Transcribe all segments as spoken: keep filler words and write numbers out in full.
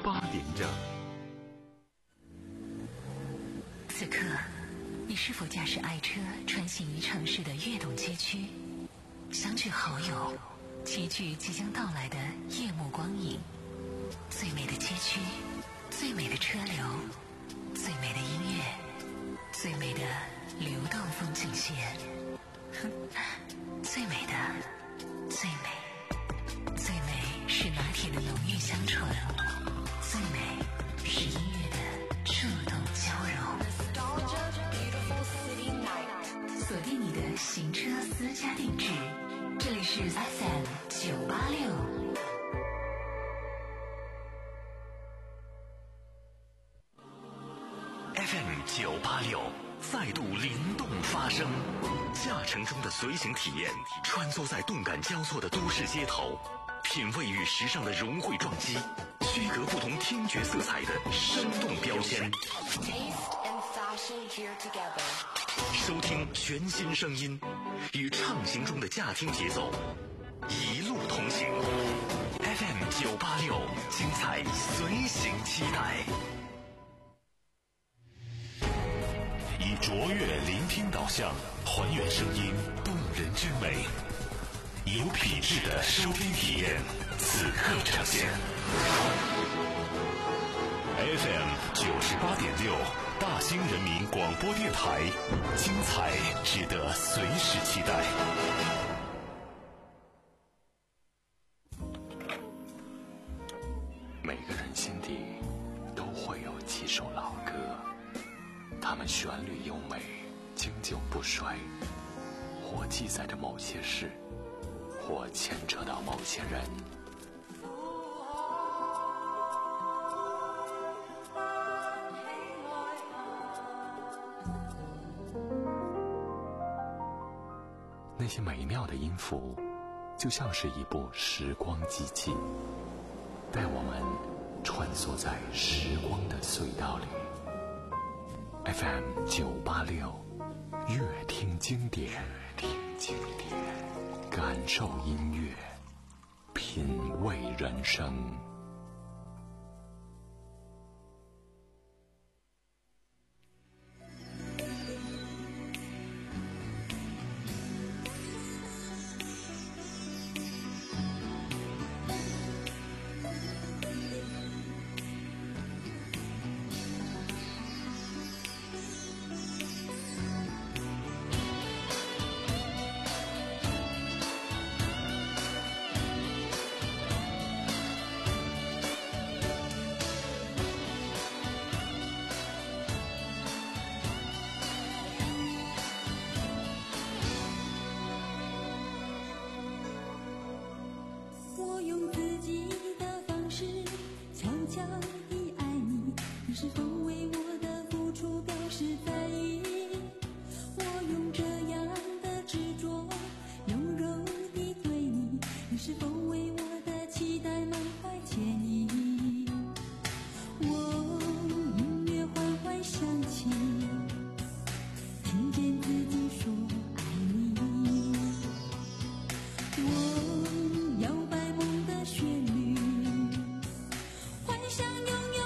八点整。 此刻，你是否驾驶爱车穿行于城市的跃动街区，相聚好友，齐聚即将到来的夜幕光影？最美的街区，最美的车流，最美的音乐，最美的流动风景线，最美的，最美，最美是拿铁的浓郁香醇，最美是音乐的触动交融。锁定你的行车私家定制，这里是 F M 九八六。 F M 九八六再度灵动发声，驾乘中的随行体验，穿梭在动感交错的都市街头，品味与时尚的融汇撞击，区隔不同听觉色彩的生动标签。收听全新声音，与畅行中的驾听节奏一路同行。F M 九八六，精彩随行期待。以卓越聆听导向，还原声音动人之美，有品质的收听体验，此刻呈现。F M 九十八点六，大兴人民广播电台，精彩值得随时期待。每个人心底都会有几首老歌，它们旋律优美，经久不衰，或记载着某些事，或牵扯到某些人。那些美妙的音符，就像是一部时光机器，带我们穿梭在时光的隧道里。F M 九八六，乐听经典，乐听经典，感受音乐，品味人生。 我摇摆梦的旋律，幻想永远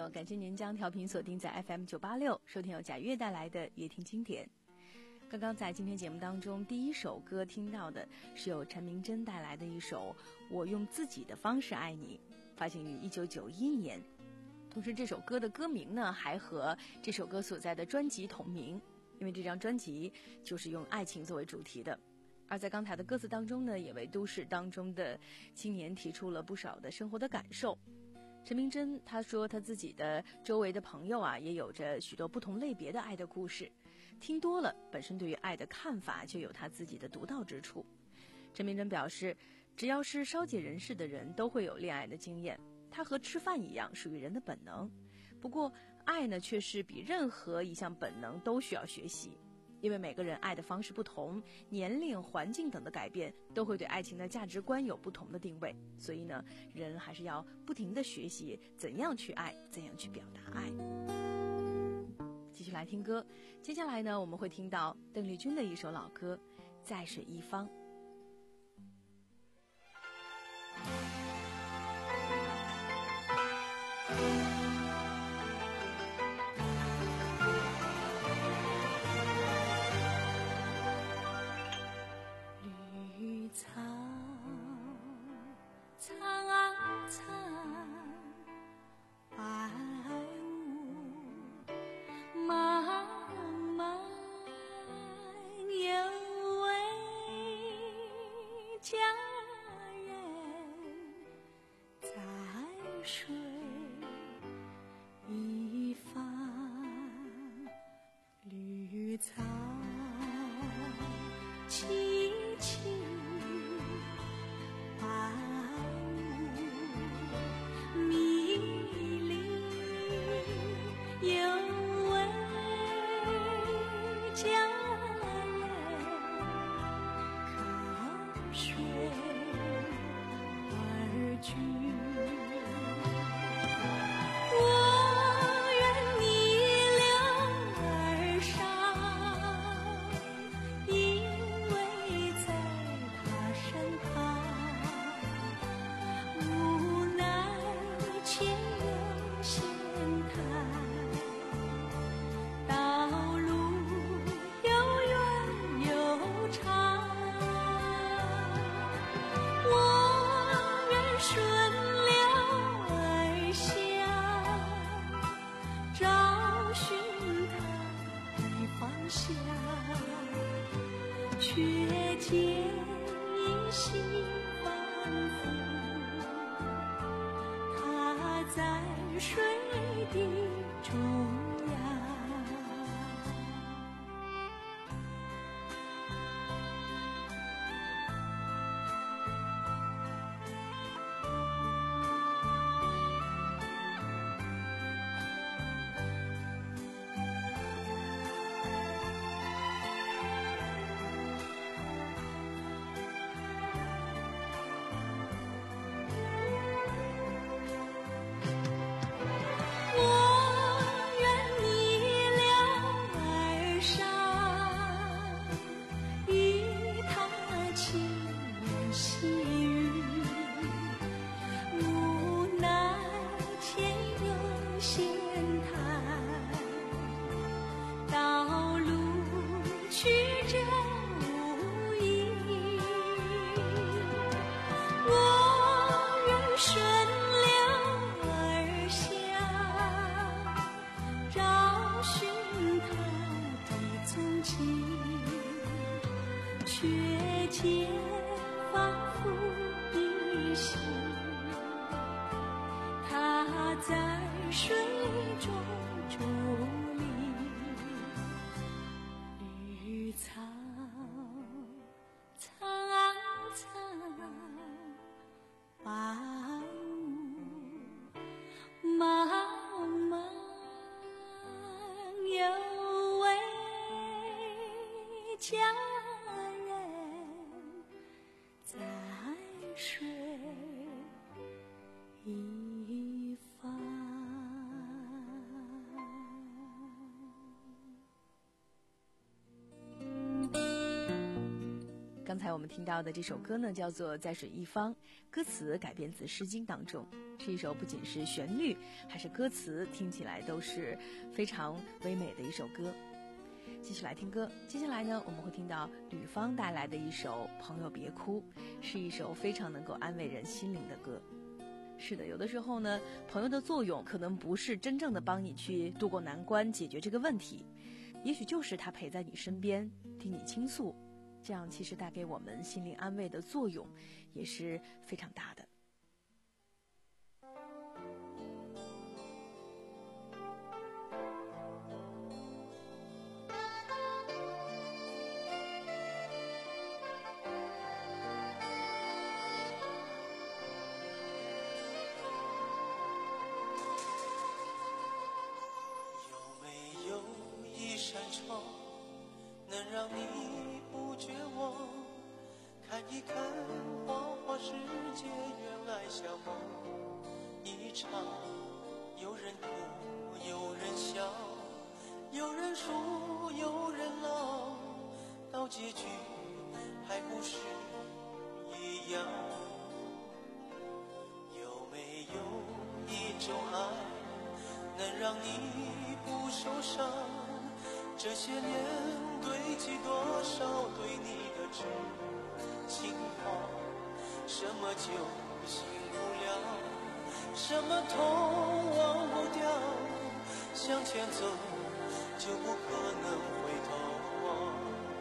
友，感谢您将调频锁定在 F M 九八六，收听由贾月带来的夜听经典。刚刚在今天节目当中，第一首歌听到的是由陈明真带来的一首《我用自己的方式爱你》，发行于一九九一年。同时，这首歌的歌名呢，还和这首歌所在的专辑同名，因为这张专辑就是用爱情作为主题的。而在刚才的歌词当中呢，也为都市当中的青年提出了不少的生活的感受。陈明真他说，他自己的周围的朋友啊，也有着许多不同类别的爱的故事，听多了，本身对于爱的看法就有他自己的独到之处。陈明真表示，只要是稍解人世的人都会有恋爱的经验，它和吃饭一样，属于人的本能。不过爱呢，却是比任何一项本能都需要学习，因为每个人爱的方式不同，年龄、环境等的改变都会对爱情的价值观有不同的定位，所以呢，人还是要不停地学习怎样去爱，怎样去表达爱。继续来听歌，接下来呢，我们会听到邓丽君的一首老歌《在水一方》。 绿草苍苍，白雾茫茫，有位佳人在水一方，绿草萋萋，白雾迷离，有位佳人靠水而居。我愿逆流而上，依偎在他身旁，无奈前有险滩，道路又远又长，我愿顺流而下，找寻他的方向，却见依稀仿佛他在水的中央。我愿逆流而上，与他轻言细语，无奈前有险滩，道路曲折无依，我愿顺流而下，找寻他的踪迹，却见仿佛依稀他在水中伫立。绿草苍苍，白雾茫茫，有位佳人在水一方。 刚才我们听到的这首歌呢，叫做《在水一方》，歌词改编自《诗经》当中，是一首不仅是旋律，还是歌词听起来都是非常唯美的一首歌。继续来听歌，接下来呢，我们会听到吕方带来的一首《朋友别哭》，是一首非常能够安慰人心灵的歌。是的，有的时候呢，朋友的作用可能不是真正的帮你去渡过难关，解决这个问题，也许就是他陪在你身边，听你倾诉，这样其实带给我们心灵安慰的作用也是非常大的。 能让你不绝望，看一看花花世界，原来像梦一场。有人哭，有人笑，有人输，有人老，到结局还不是一样。有没有一种爱，能让你不受伤？这些年堆积多少对你的真情话，什么就醒不了，什么痛忘不掉，向前走就不可能回头望。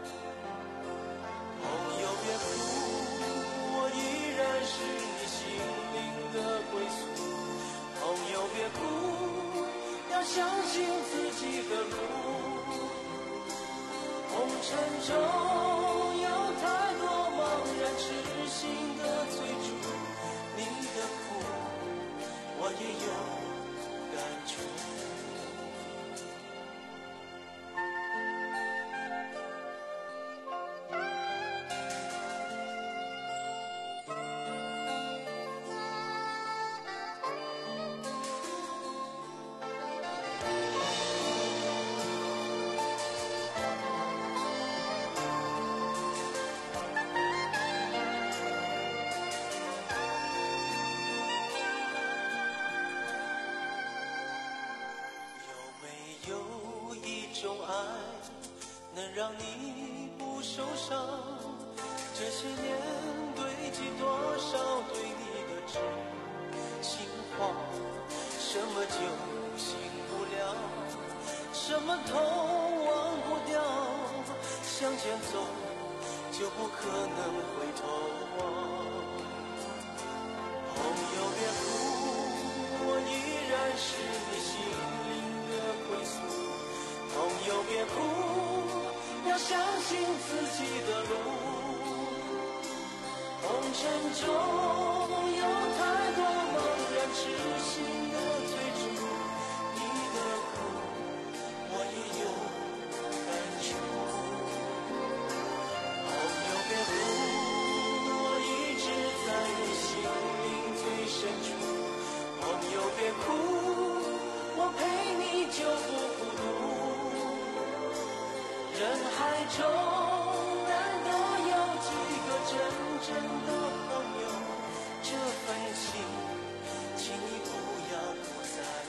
朋友别哭，我依然是你心灵的归宿。朋友别哭，要相信自己的路。红尘中有太多茫然痴心的追逐，你的苦我也有感触。能让你不受伤，这些年堆积多少对你的真心话，什么就醒不了，什么痛忘不掉，向前走就不可能回头望。朋友别哭，我依然是你心灵的归宿。朋友别哭，要相信自己的路。红尘中有太多茫然痴心的追逐，你的苦我也有感触。朋友别哭，我一直在你心灵最深处。朋友别哭，我陪你就不孤独。人海中难得有几个真正的朋友，这份情请你不要不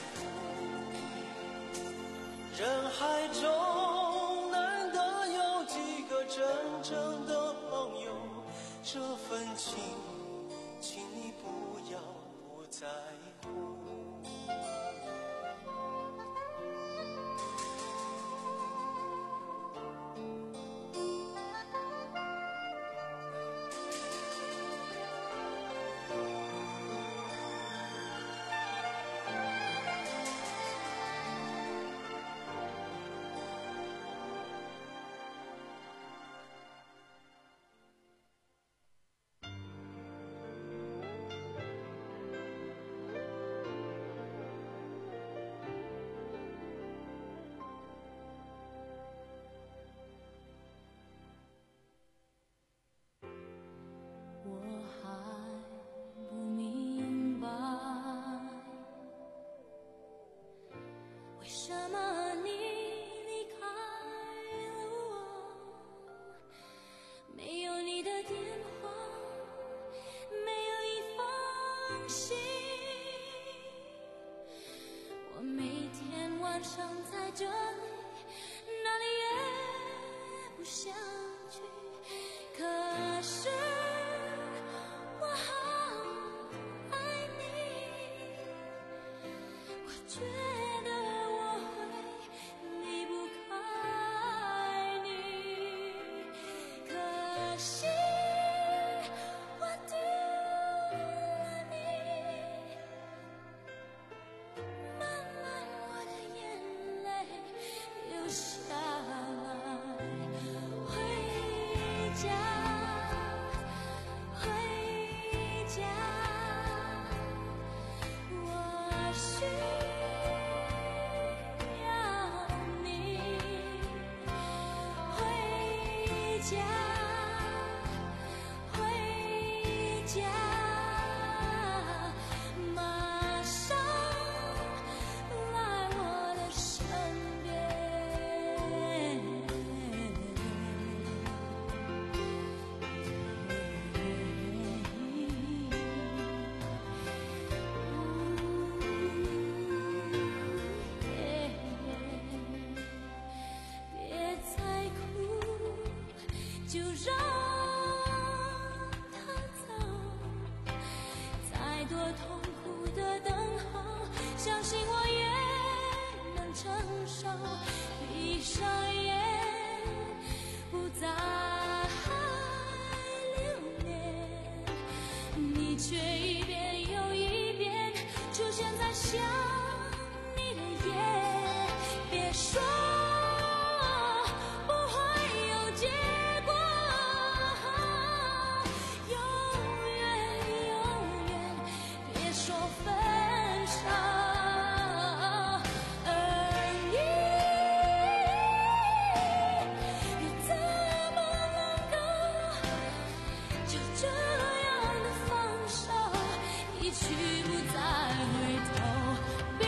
在乎。人海中难得有几个真正的朋友，这份情请你不要不在乎。 晚上在这里，哪里也不想去，可是我好爱你，我觉得我会离不开你，可惜我丢了你，慢慢我的眼泪流下来，回家，回家，我需要你，回家，回家，马上来我的身边。别再哭，就让它走，再多痛苦的等候，相信我也能承受。闭上眼，不再留恋，你却一遍又一遍出现在想你的夜。别说不会有结果，永远永远别说分手，而你又怎么能够就这样的放手，一去不再回头。Be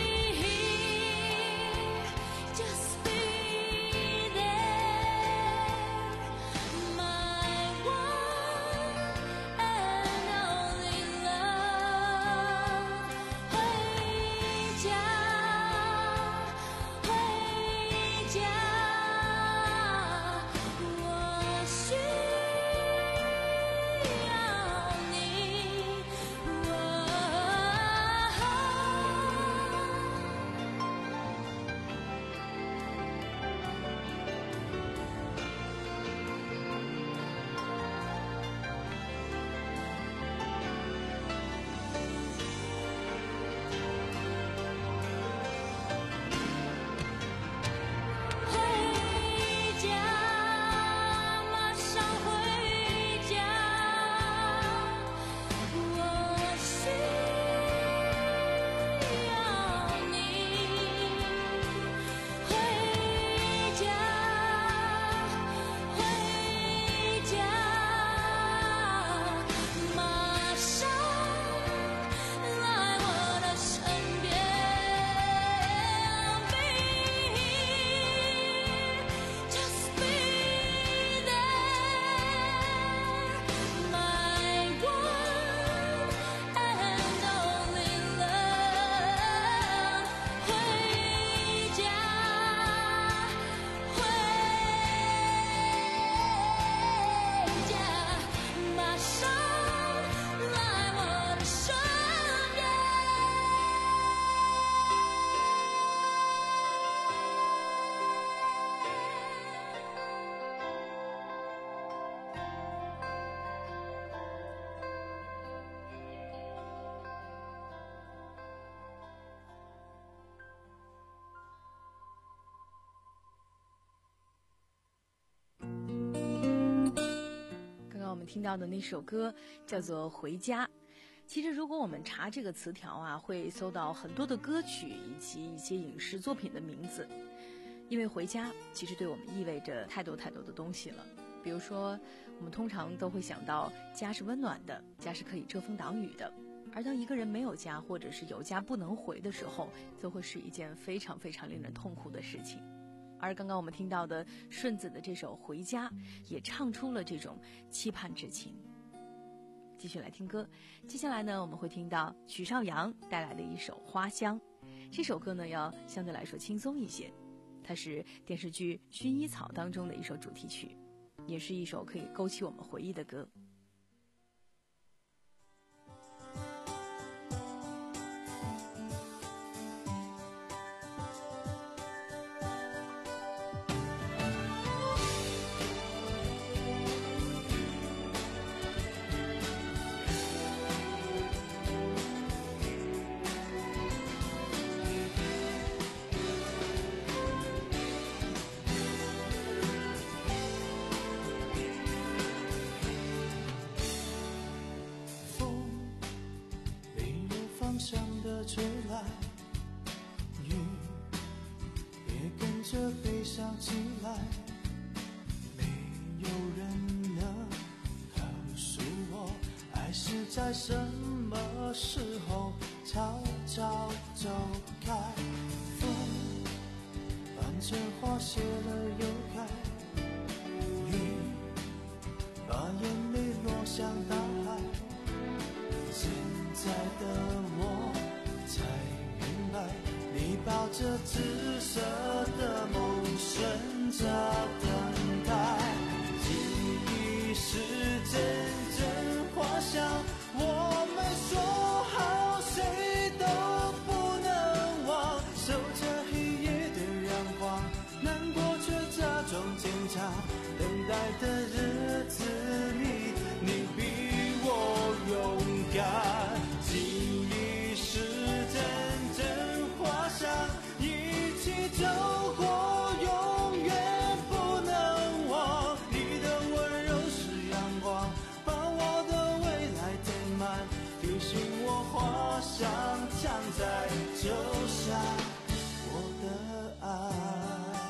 here, just be there, my one and only love. 回家，回家，我需要你，我。回家，马上回家，我需要你。回家，回家，马上来我的身边。Be here, just be there, my one and only love. 回家，回家，马上来我的身边。 刚刚我们听到的那首歌叫做《回家》。其实如果我们查这个词条啊，会搜到很多的歌曲以及一些影视作品的名字，因为回家其实对我们意味着太多太多的东西了。比如说我们通常都会想到家是温暖的，家是可以遮风挡雨的，而当一个人没有家或者是有家不能回的时候，就会是一件非常非常令人痛苦的事情。而刚刚我们听到的顺子的这首《回家》也唱出了这种期盼之情。继续来听歌，接下来呢我们会听到许绍洋带来的一首《花香》。 这首歌呢要相对来说轻松一些，它是电视剧《薰衣草》当中的一首主题曲，也是一首可以勾起我们回忆的歌。 向的吹来，雨也跟着悲伤起来，没有人能告诉我，爱是在什么时候悄悄走开。风伴着花谢了又开，雨把眼泪落向大海，现在的我才明白，你抱着紫色的梦，顺着等待。记忆是阵阵花香，我们说好谁都不能忘，守着黑夜的阳光，难过却假装坚强。等待的日子里，你比我勇敢。记忆是阵阵花香，一起走过，永远不能忘。你的温柔是阳光，把我的未来填满，提醒我花香藏在酒下，我的爱。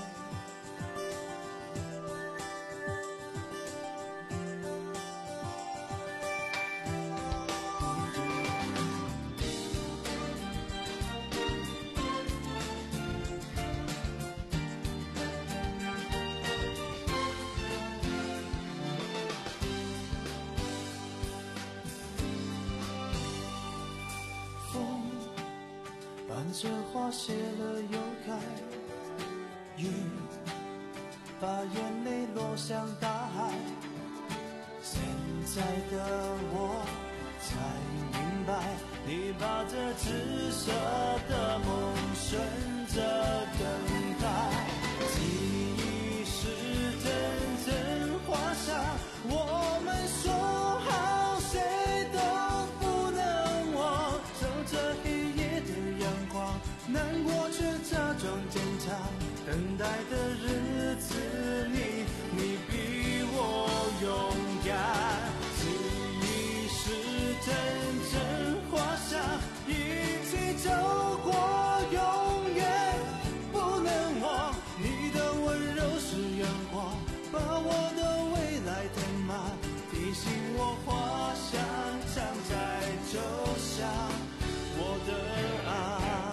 这花谢了又开，雨把眼泪落向大海，现在的我才明白，你把这紫色的梦顺着等待。记忆是阵阵花香，我们说好谁都不能忘，守着黑夜的阳光，难过却假装坚强。等待的日子里，你比我勇敢。记忆是阵阵花香，一起走过，永远不能忘。你的温柔是阳光，把我的未来填满，提醒我花香藏在酒下，我的爱。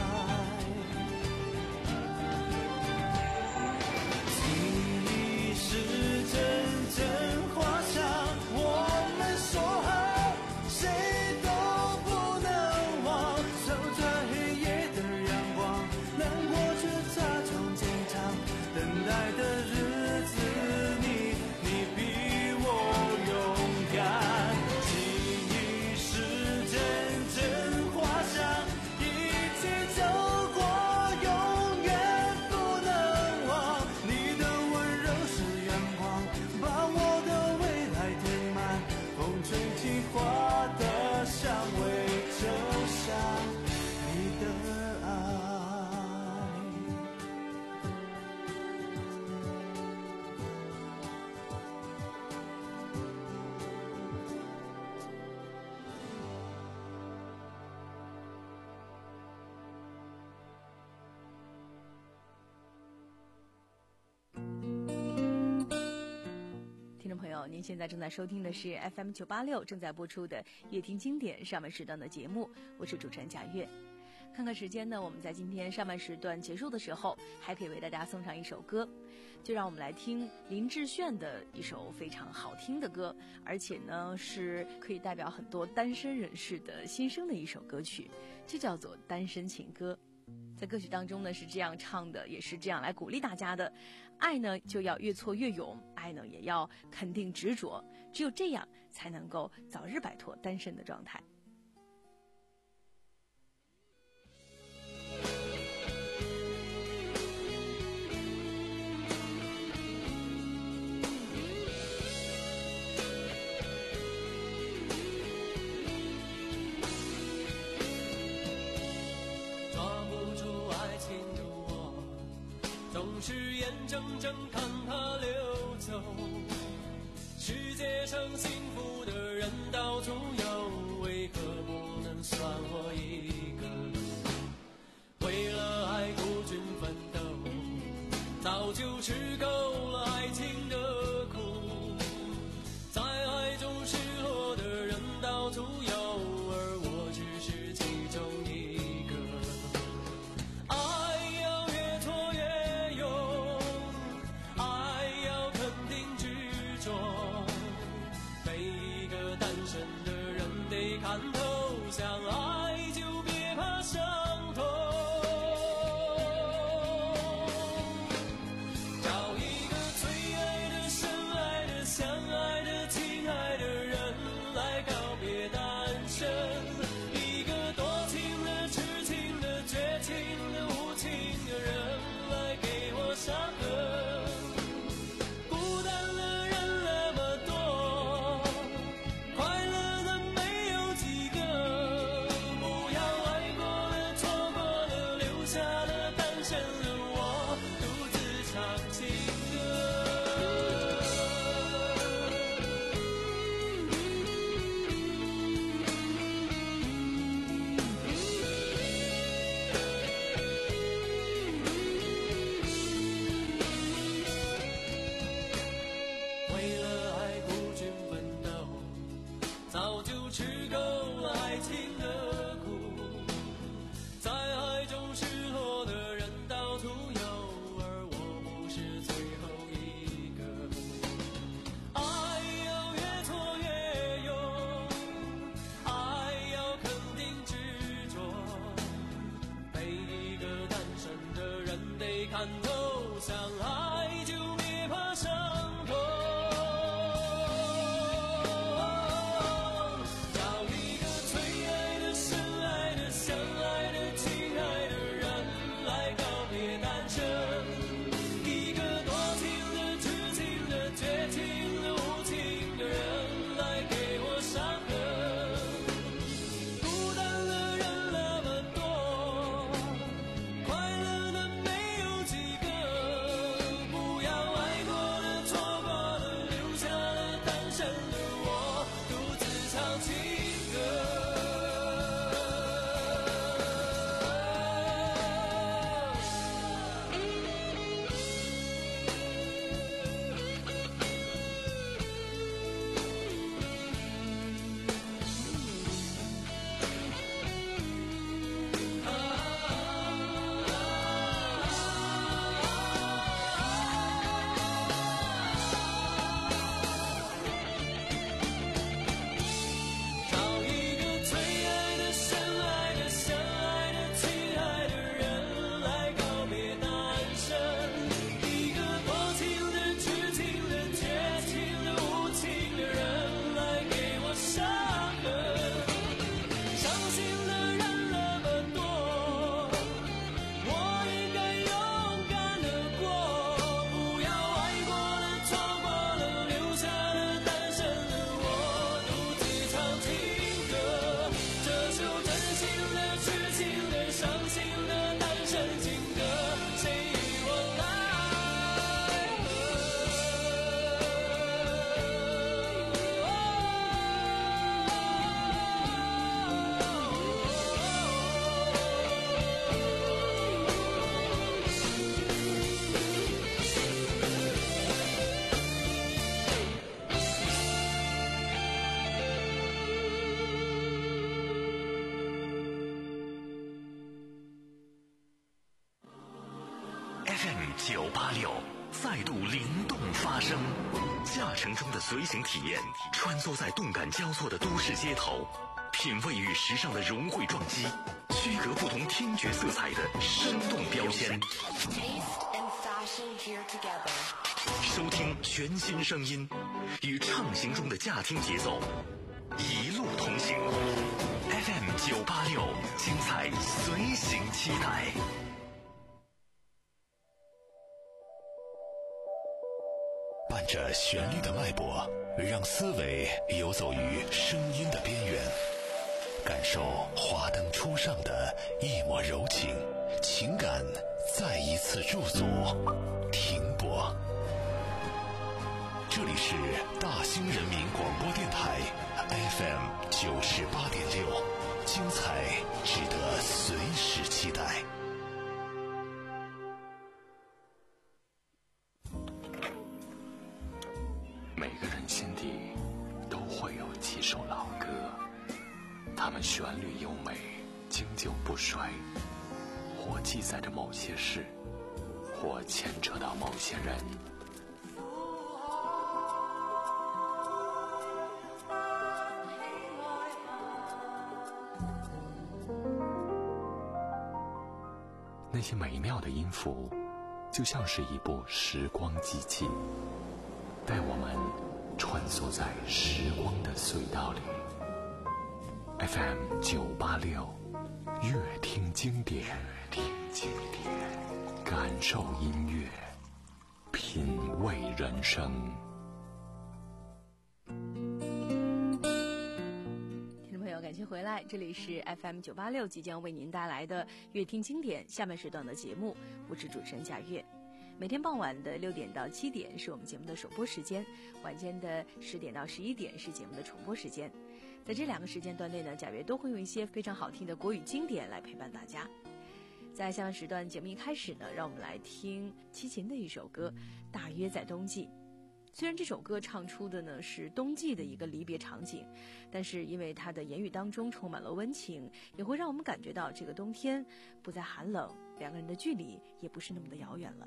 是阵阵花香，我们说好谁都不能忘，守着黑夜的阳光，难过却假装坚强。等待的日子里，你比我勇敢。记忆是阵阵花香，一起走过，永远不能忘。你的温柔是阳光，把我的未来填满，风吹起花的香味，就像你的爱。 听众朋友，您现在正在收听的是 F M 九八六正在播出的夜听经典上半时段的节目，我是主持人贾月。 看看时间呢，我们在今天上半时段结束的时候，还可以为大家送上一首歌，就让我们来听林志炫的一首非常好听的歌，而且呢是可以代表很多单身人士的心声的一首歌曲，就叫做《单身情歌》。在歌曲当中呢是这样唱的，也是这样来鼓励大家的：爱呢就要越挫越勇，爱呢也要肯定执着，只有这样才能够早日摆脱单身的状态。 是眼睁睁看它流走，世界上幸福的人到处有，为何不能算我一个？为了爱孤军奋斗，早就吃够了爱情的苦，在爱中失落的人到处有，而我只是其中一个。爱要越挫越勇，爱要肯定执着，每一个单身的人得看透，相爱就别怕伤痛。找一个最爱的、深爱的、相爱的、亲爱的人来告别单身，一个多情的、痴情的、绝情的、无情的人来给我伤痕。孤单的人那么多，快乐的没有几个，不要爱过了、错过了，留下了单身的我独自唱情歌。为了爱孤军奋斗，早就吃够了爱情的苦，在爱中失落的人到处有，而我不是最后一个。爱要越挫越勇，爱要肯定执着，每一个单身的人得看透，相爱就别怕伤痛。找一个最爱的、深爱的、相爱的、亲爱的人来告别单身，一个多情的、痴情的、绝情的、无情的人来给我伤痕。孤单的人那么多，快乐的没有几个，不要爱过了、错过了，留下了单身的我独自唱情歌。 九八六再度灵动发声，驾乘中的随行体验，穿梭在动感交错的都市街头，品味与时尚的融汇撞击，区隔不同听觉色彩的生动标签。收听全新声音，与畅行中的驾听节奏，一路同行。F M 九八六，精彩随行期待。伴着旋律的脉搏，让思维游走于声音的边缘，感受华灯初上的一抹柔情，情感再一次驻足停泊。这里是大兴人民广播电台 F M 九十八点六，精彩值得随时期待。每个人心底都会有几首老歌，它们旋律优美，经久不衰，或记载着某些事，或牵扯到某些人。那些美妙的音符，就像是一部时光机器，带我们穿梭在时光的隧道里。F M 九八六，乐听经典，听经典，感受音乐，品味人生。 感谢回来，这里是 F M 九八六即将为您带来的乐听经典下半时段的节目，我是主持人贾月。每天傍晚的六点到七点是我们节目的首播时间，晚间的十点到十一点是节目的重播时间。在这两个时间段内呢，贾月都会用一些非常好听的国语经典来陪伴大家。在下半时段节目一开始呢，让我们来听齐秦的一首歌《大约在冬季》。虽然这首歌唱出的呢是冬季的一个离别场景，但是因为它的言语当中充满了温情，也会让我们感觉到这个冬天不再寒冷，两个人的距离也不是那么的遥远了。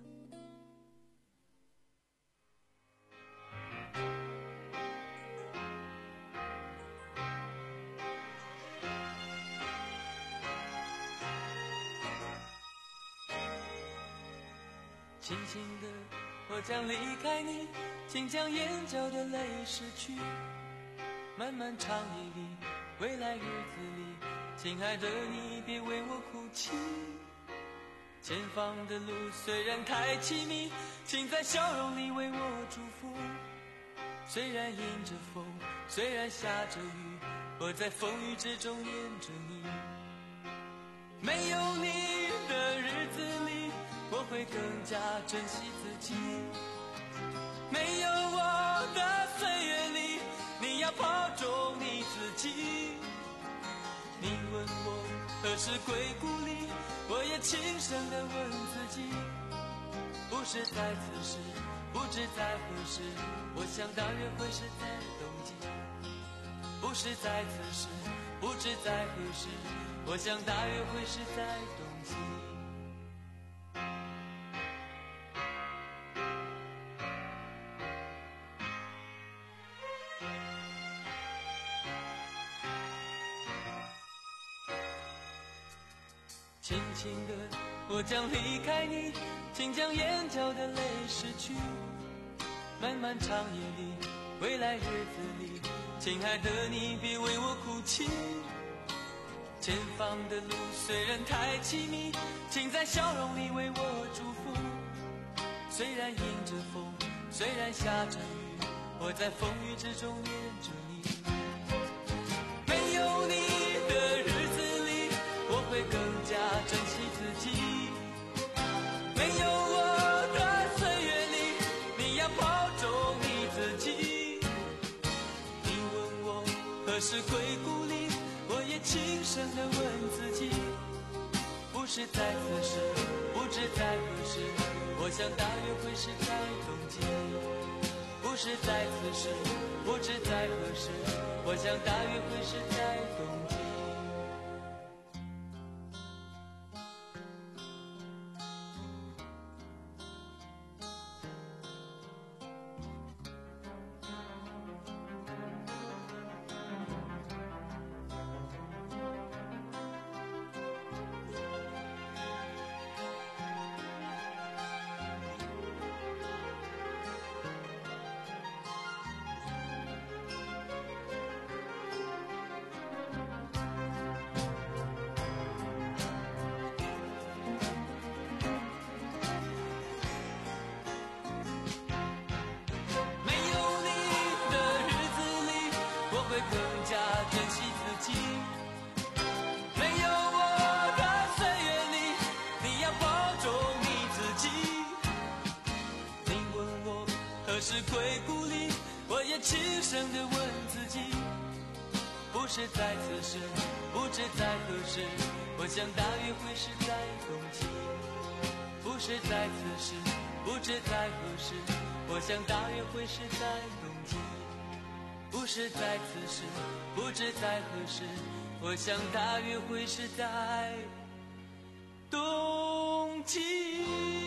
轻轻的我将离开你，请将眼角的泪拭去。漫漫长夜里，未来日子里，亲爱的你别为我哭泣。前方的路虽然太凄迷，请在笑容里为我祝福。虽然迎着风，虽然下着雨，我在风雨之中念着你。没有你的日子里，我会更加珍惜自己。没有我的岁月里，你要保重你自己。你问我何时归故里，我也轻声地问自己。不是在此时，不知在何时，我想大约会是在冬季。不是在此时，不知在何时，我想大约会是在冬季。轻轻的我将离开你，请将眼角的泪拭去。漫漫长夜里，未来日子里，亲爱的你别为我哭泣。前方的路虽然太凄迷，请在笑容里为我祝福。虽然迎着风，虽然下着雨，我在风雨之中念着你。没有你的日子里，我会更加珍惜自己。没有我的岁月里，你要保重你自己。你问我何时归故里，我也轻声地问自己。不是在此时，不知在何时，我想大约会是在冬季。不是在此时，不知在何时，我想大约会是在冬季。 是归故里，我也轻声地问自己，不是在此时，不知在何时，我想大约会是在冬季。不是在此时，不知在何时，我想大约会是在冬季。不是在此时，不知在何时，我想大约会是在冬季。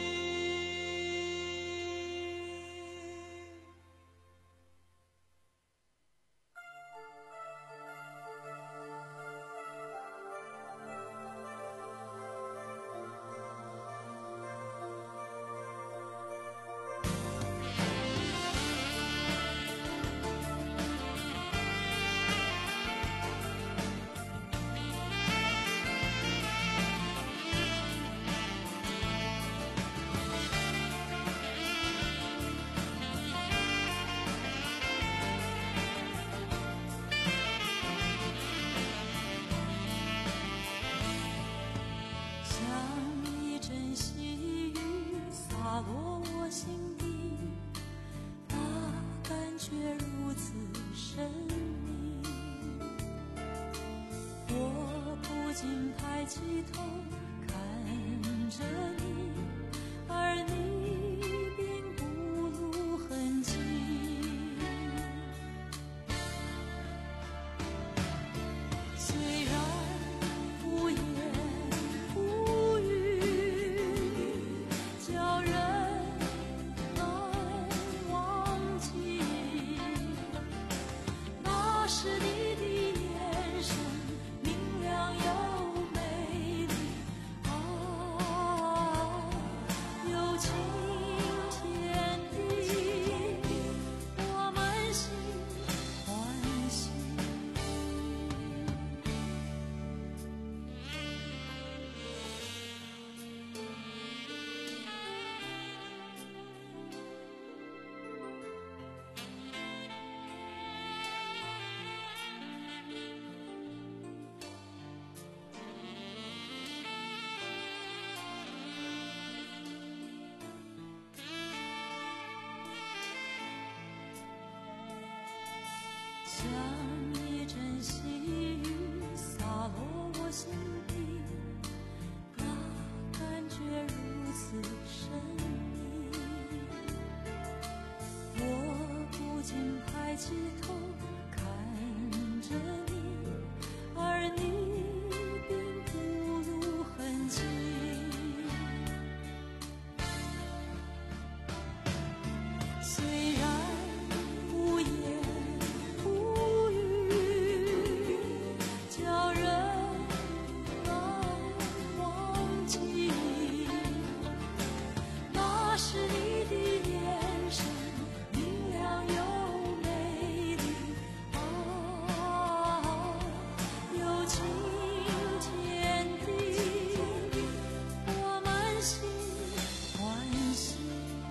像一阵细雨洒落我心底，那感觉如此神秘。我不禁抬起头看着你，而你并不露痕迹。虽然无言无语，叫人难忘记。那是你的眼神，明亮又美丽啊，有晴天地，我满心欢喜。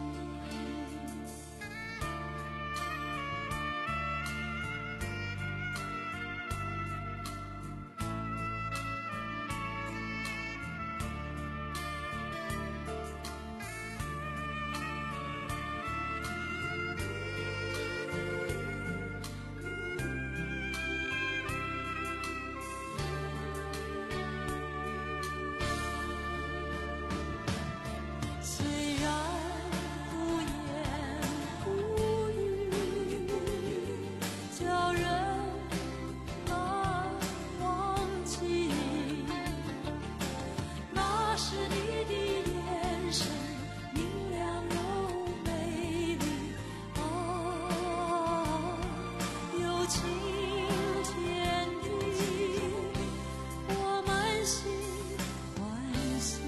虽然无言无语，叫人难忘记。那是你的眼神，明亮又美丽啊，有晴天地，我满心欢喜。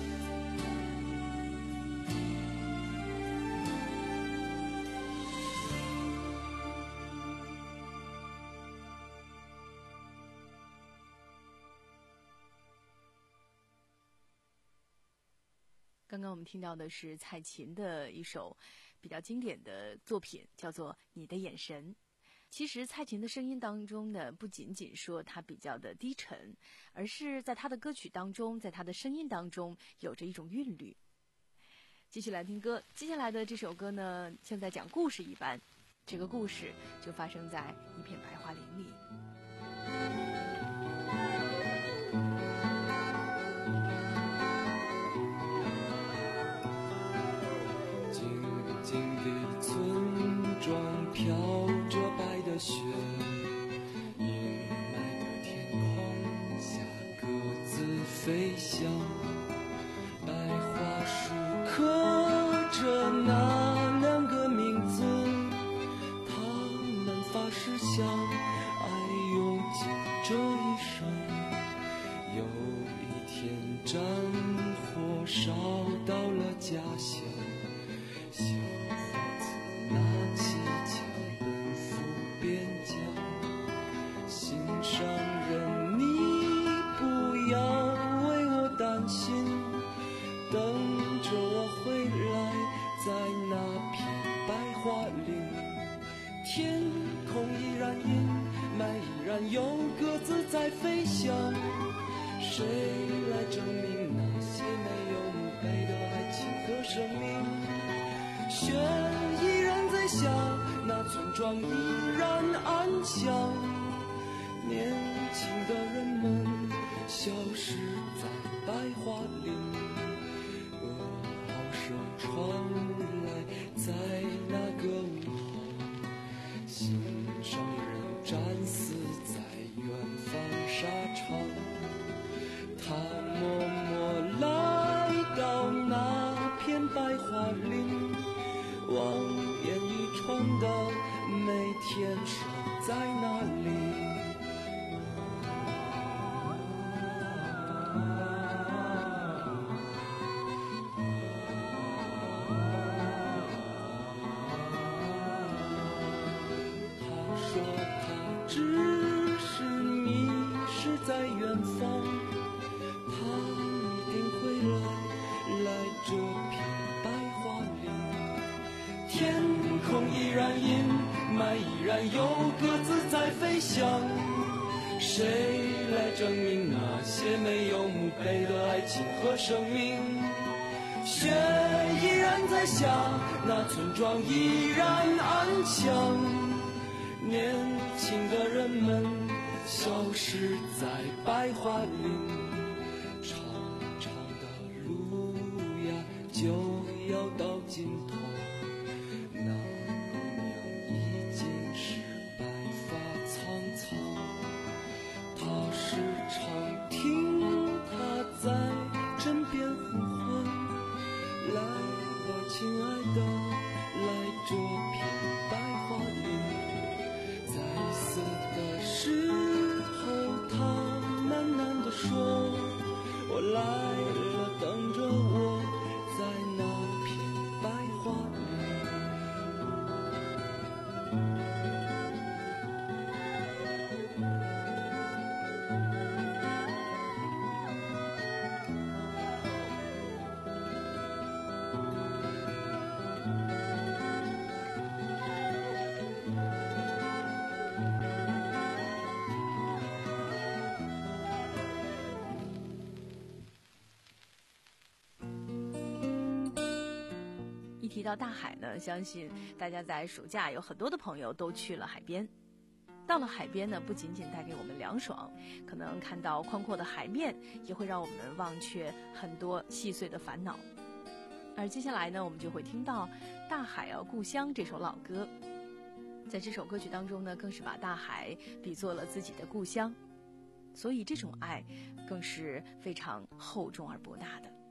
刚刚我们听到的是蔡琴的一首比较经典的作品，叫做《你的眼神》。其实蔡琴的声音当中呢，不仅仅说她比较的低沉，而是在她的歌曲当中，在她的声音当中有着一种韵律。 继续来听歌。接下来的这首歌呢，像在讲故事一般，这个故事就发生在一片白桦林里。 静静的村庄飘着白的雪，阴霾的天空下各自飞翔，白桦树刻着那两个名字，他们发誓相爱用尽这一生。有一天战火烧到了家乡，小伙子拿起枪奔赴边疆。心上人，你不要为我担心，等着我回来，在那片白桦林。天空依然阴霾，依然有鸽子在飞翔。谁来证明那些没有墓碑的爱情和生命？雪依然在下，那村庄依然安详。年轻的人们消失在白桦林，噩耗声传来，在那个午后，心上人战死在远方沙场。他默默来到那片白桦林，望眼欲穿的每天守在那里。他说他只是迷失在远方，他一定会来，来这片白桦林。天空依然阴霾，依然有鸽子在飞翔。谁来证明那些没有墓碑的爱情和生命？雪依然在下，那村庄依然安详。年轻的人们消失在白桦林，长长的路呀就要到尽头。那姑娘已经是白发苍苍，她时常听她在枕边呼唤，来吧亲爱的，来这片白桦林。在死的时候他喃喃地说，我来了，等着我，在那片白桦林。 提到大海呢，相信大家在暑假有很多的朋友都去了海边。到了海边呢，不仅仅带给我们凉爽，可能看到宽阔的海面，也会让我们忘却很多细碎的烦恼。而接下来呢，我们就会听到《大海啊故乡》这首老歌。在这首歌曲当中呢，更是把大海比作了自己的故乡，所以这种爱更是非常厚重而博大的。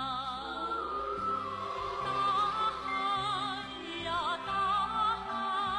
大海呀大海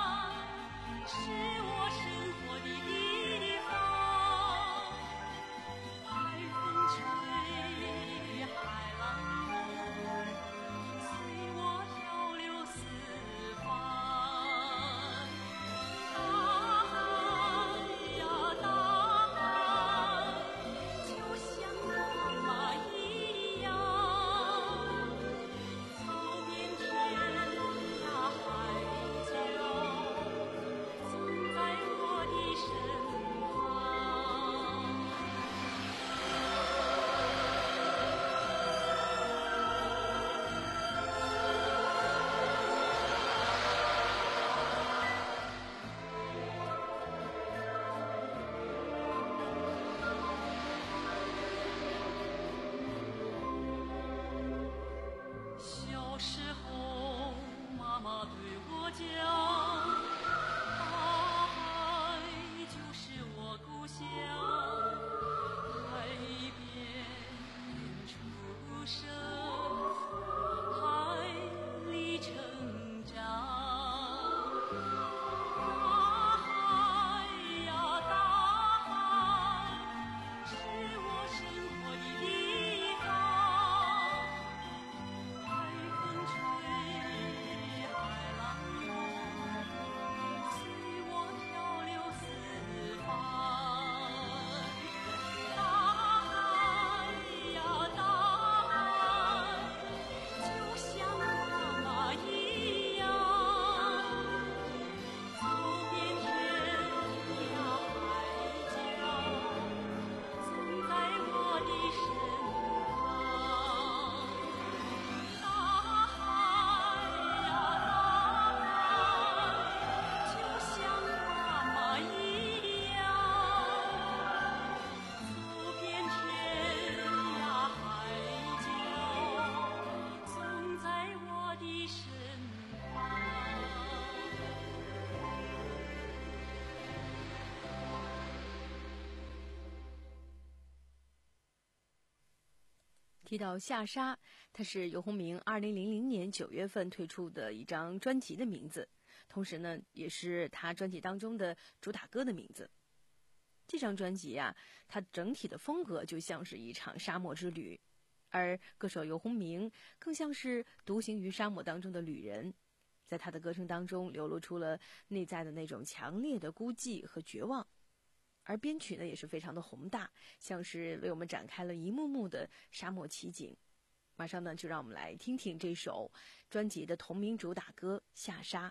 提到下沙，它是游鸿明二零零零年九月份推出的一张专辑的名字，同时呢，也是他专辑当中的主打歌的名字。这张专辑啊，它整体的风格就像是一场沙漠之旅，而歌手游鸿明更像是独行于沙漠当中的旅人，在他的歌声当中流露出了内在的那种强烈的孤寂和绝望。而编曲呢也是非常的宏大，像是为我们展开了一幕幕的沙漠奇景。马上呢，就让我们来听听这首专辑的同名主打歌《下沙》。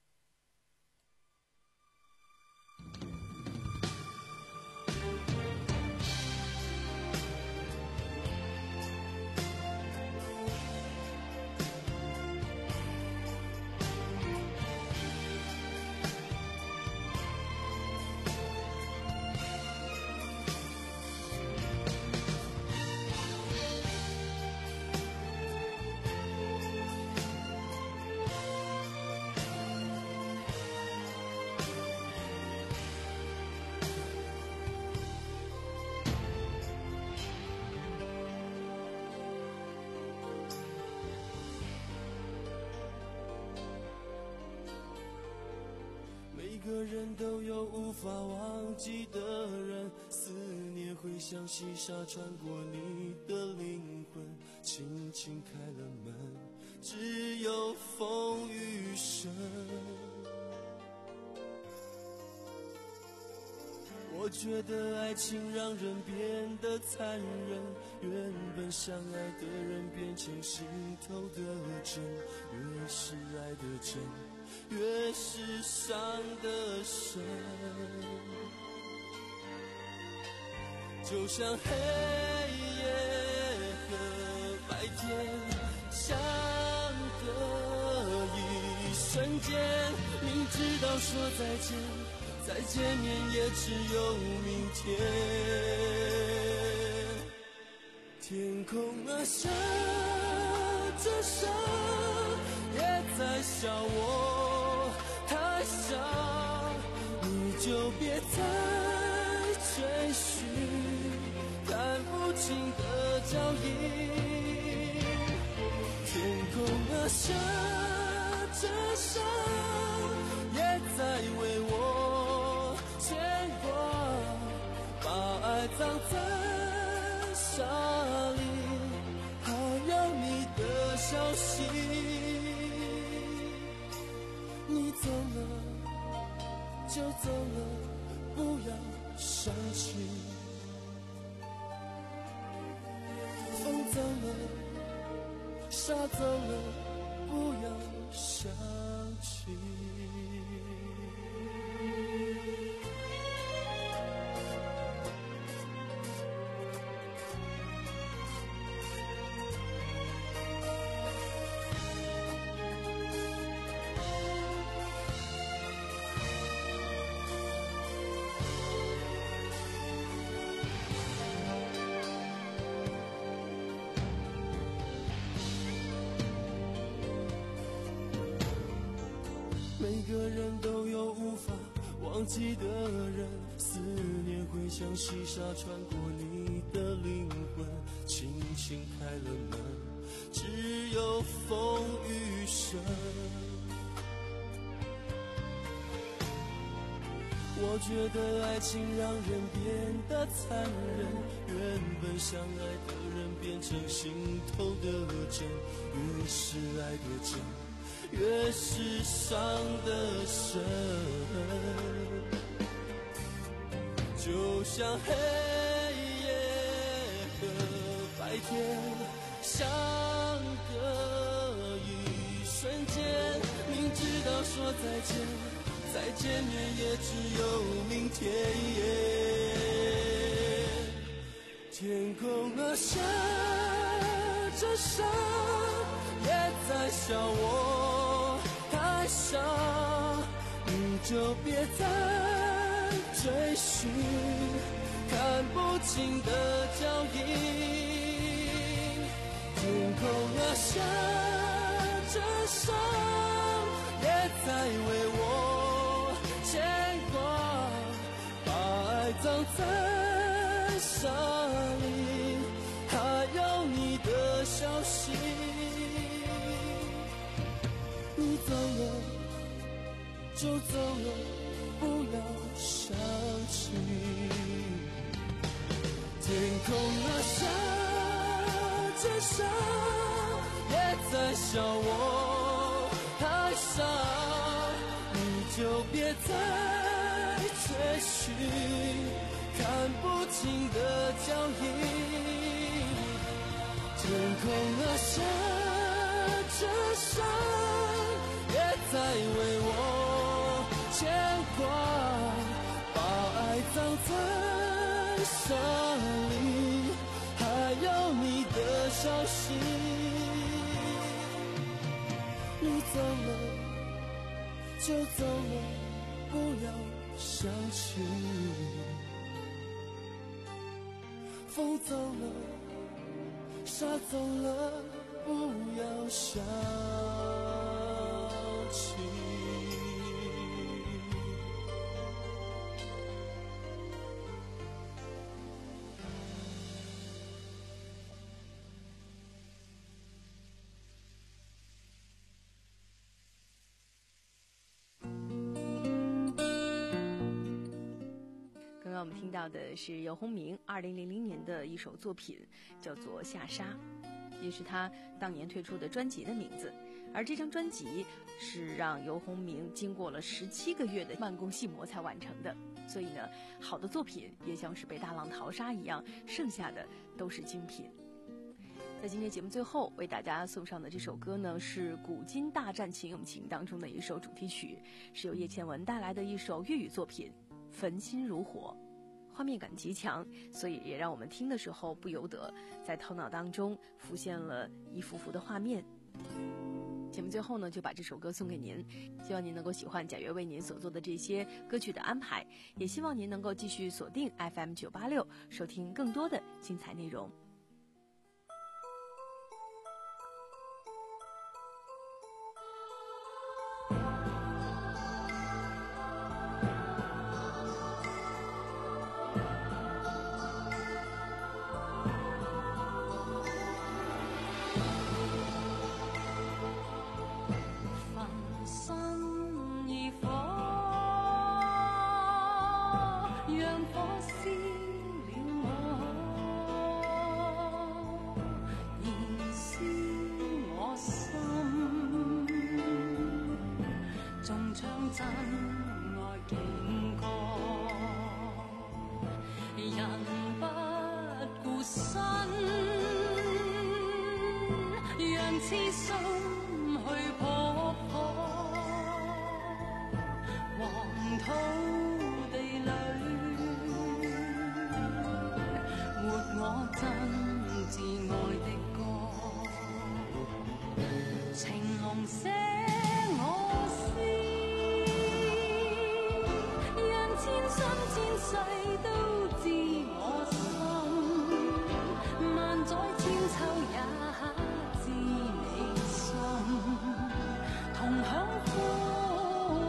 每个人都有无法忘记的人，思念会像细沙穿过你的灵魂，轻轻开了门，只有风雨声。我觉得爱情让人变得残忍，原本相爱的人变成心头的针，越是爱的真，越是伤得深。就像黑夜和白天相隔一瞬间，明知道说再见，再见面也只有明天。天空啊下着沙，也在笑我太傻，你就别再追寻看不清的脚印。天空啊下着沙，也在为我牵挂，把爱葬在沙里，好让你的消息。你走了就走了，不要伤心。风走了，沙走了，不要想起。 每个人都有无法忘记的人，思念会像细沙穿过你的灵魂，轻轻开了门，只有风雨声。我觉得爱情让人变得残忍，原本相爱的人变成心头的针，越是爱的真，越是伤得深。就像黑夜和白天相隔一瞬间，明知道说再见，再见面也只有明天。天空啊下着沙，也在笑我太傻，你就别再追寻看不清的脚印。天空啊下着沙，也在为我牵挂，把爱葬在沙里，还有你的消息。你走了就走了，不要想起。天空啊下着沙，也在笑我太傻，你就别再追寻看不清的脚印。天空啊下着沙，也在为我牵挂，把爱葬在沙里，还有你的消息。你走了就走了，不要想起。风走了，沙走了，不要想起。 刚刚我们听到的是游鸿明二零零零年的一首作品，叫做《下沙》，也是他当年推出的专辑的名字。而这张专辑是让游鸿明经过了十七个月的慢工细磨才完成的，所以呢，好的作品也像是被大浪淘沙一样，剩下的都是精品。在今天节目最后为大家送上的这首歌呢，是《古今大战秦俑情》当中的一首主题曲，是由叶倩文带来的一首粤语作品《焚心如火》，画面感极强，所以也让我们听的时候不由得在头脑当中浮现了一幅幅的画面。节目最后呢，就把这首歌送给您，希望您能够喜欢贾悦为您所做的这些歌曲的安排，也希望您能够继续锁定 F M 九八六，收听更多的精彩内容。 痴心去撲破黃土地裏，活我真摯愛的歌，情濃寫我詩，讓千生千世都知我心，萬載千秋也知你心，同享歡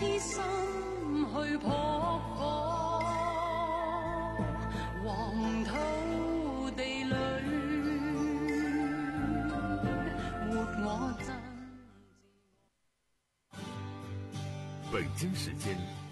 痴心去扑火，黄土地里活我真。 北京时间